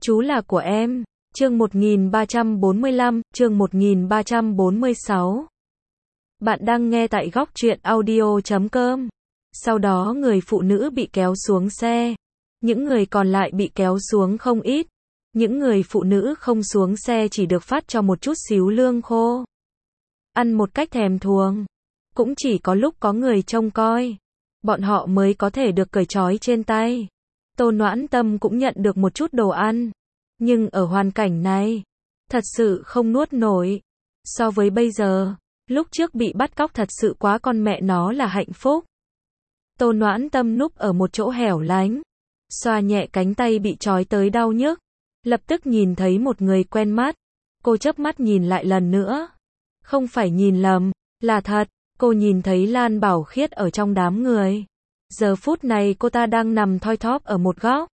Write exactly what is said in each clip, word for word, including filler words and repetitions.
Chú là của em. Chương một nghìn ba trăm bốn mươi lăm, chương một nghìn ba trăm bốn mươi sáu. Bạn đang nghe tại góc truyện audio chấm com. Sau đó người phụ nữ bị kéo xuống xe. Những người còn lại bị kéo xuống không ít. Những người phụ nữ không xuống xe chỉ được phát cho một chút xíu lương khô. Ăn một cách thèm thuồng. Cũng chỉ có lúc có người trông coi, bọn họ mới có thể được cởi trói trên tay. Tô Noãn Tâm cũng nhận được một chút đồ ăn. Nhưng ở hoàn cảnh này, thật sự không nuốt nổi. So với bây giờ, lúc trước bị bắt cóc thật sự quá con mẹ nó là hạnh phúc. Tô Noãn Tâm núp ở một chỗ hẻo lánh, xoa nhẹ cánh tay bị trói tới đau nhức. Lập tức nhìn thấy một người quen mắt. Cô chớp mắt nhìn lại lần nữa. Không phải nhìn lầm, là thật. Cô nhìn thấy Lan Bảo Khiết ở trong đám người. Giờ phút này cô ta đang nằm thoi thóp ở một góc.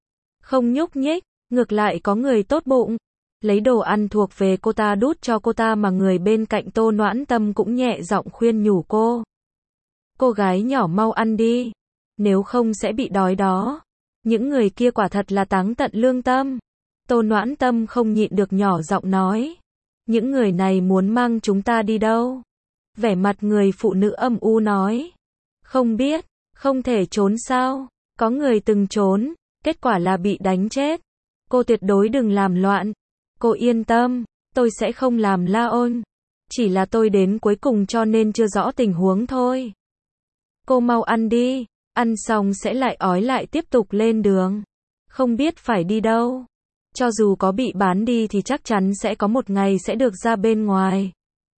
Không nhúc nhích, ngược lại có người tốt bụng. Lấy đồ ăn thuộc về cô ta đút cho cô ta mà người bên cạnh Tô Noãn Tâm cũng nhẹ giọng khuyên nhủ cô. Cô gái nhỏ mau ăn đi. Nếu không sẽ bị đói đó. Những người kia quả thật là táng tận lương tâm. Tô Noãn Tâm không nhịn được nhỏ giọng nói. Những người này muốn mang chúng ta đi đâu? Vẻ mặt người phụ nữ âm u nói. Không biết, không thể trốn sao? Có người từng trốn, kết quả là bị đánh chết. Cô tuyệt đối đừng làm loạn. Cô yên tâm, tôi sẽ không làm la ôn. Chỉ là tôi đến cuối cùng cho nên chưa rõ tình huống thôi. Cô mau ăn đi, ăn xong sẽ lại ói lại tiếp tục lên đường. Không biết phải đi đâu. Cho dù có bị bán đi thì chắc chắn sẽ có một ngày sẽ được ra bên ngoài.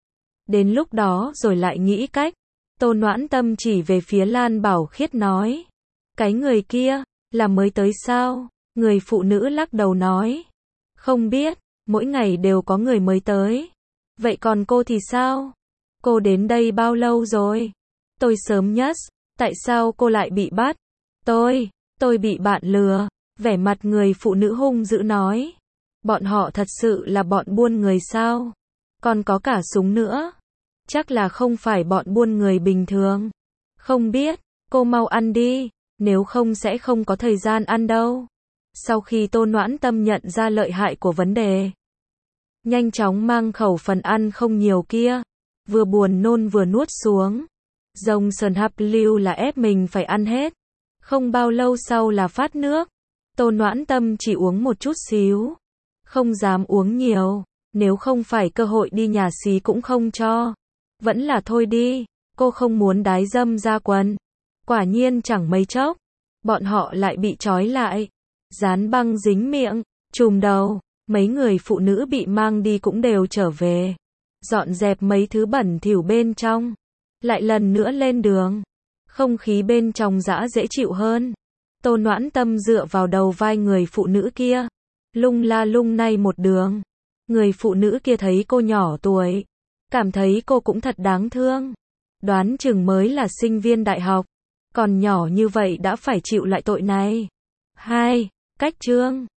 Đến lúc đó rồi lại nghĩ cách. Tô Noãn Tâm chỉ về phía Lan Bảo Khiết nói. Cái người kia, là mới tới sao? Người phụ nữ lắc đầu nói. Không biết, mỗi ngày đều có người mới tới. Vậy còn cô thì sao? Cô đến đây bao lâu rồi? Tôi sớm nhất. Tại sao cô lại bị bắt? Tôi, tôi bị bạn lừa. Vẻ mặt người phụ nữ hung dữ nói. Bọn họ thật sự là bọn buôn người sao? Còn có cả súng nữa. Chắc là không phải bọn buôn người bình thường. Không biết, cô mau ăn đi, nếu không sẽ không có thời gian ăn đâu. Sau khi Tô Noãn Tâm nhận ra lợi hại của vấn đề, nhanh chóng mang khẩu phần ăn không nhiều kia, vừa buồn nôn vừa nuốt xuống. Rồng sờn hạp lưu là ép mình phải ăn hết. Không bao lâu sau là phát nước. Tô Noãn Tâm chỉ uống một chút xíu. Không dám uống nhiều, nếu không phải cơ hội đi nhà xí cũng không cho. Vẫn là thôi đi, cô không muốn đái dâm ra quần. Quả nhiên chẳng mấy chốc, bọn họ lại bị trói lại. Dán băng dính miệng, trùm đầu, mấy người phụ nữ bị mang đi cũng đều trở về. Dọn dẹp mấy thứ bẩn thỉu bên trong. Lại lần nữa lên đường. Không khí bên trong dã dễ chịu hơn. Tô Noãn Tâm dựa vào đầu vai người phụ nữ kia. Lung la lung nay một đường. Người phụ nữ kia thấy cô nhỏ tuổi. Cảm thấy cô cũng thật đáng thương. Đoán chừng mới là sinh viên đại học. Còn nhỏ như vậy đã phải chịu lại tội này. Hai, cách chương.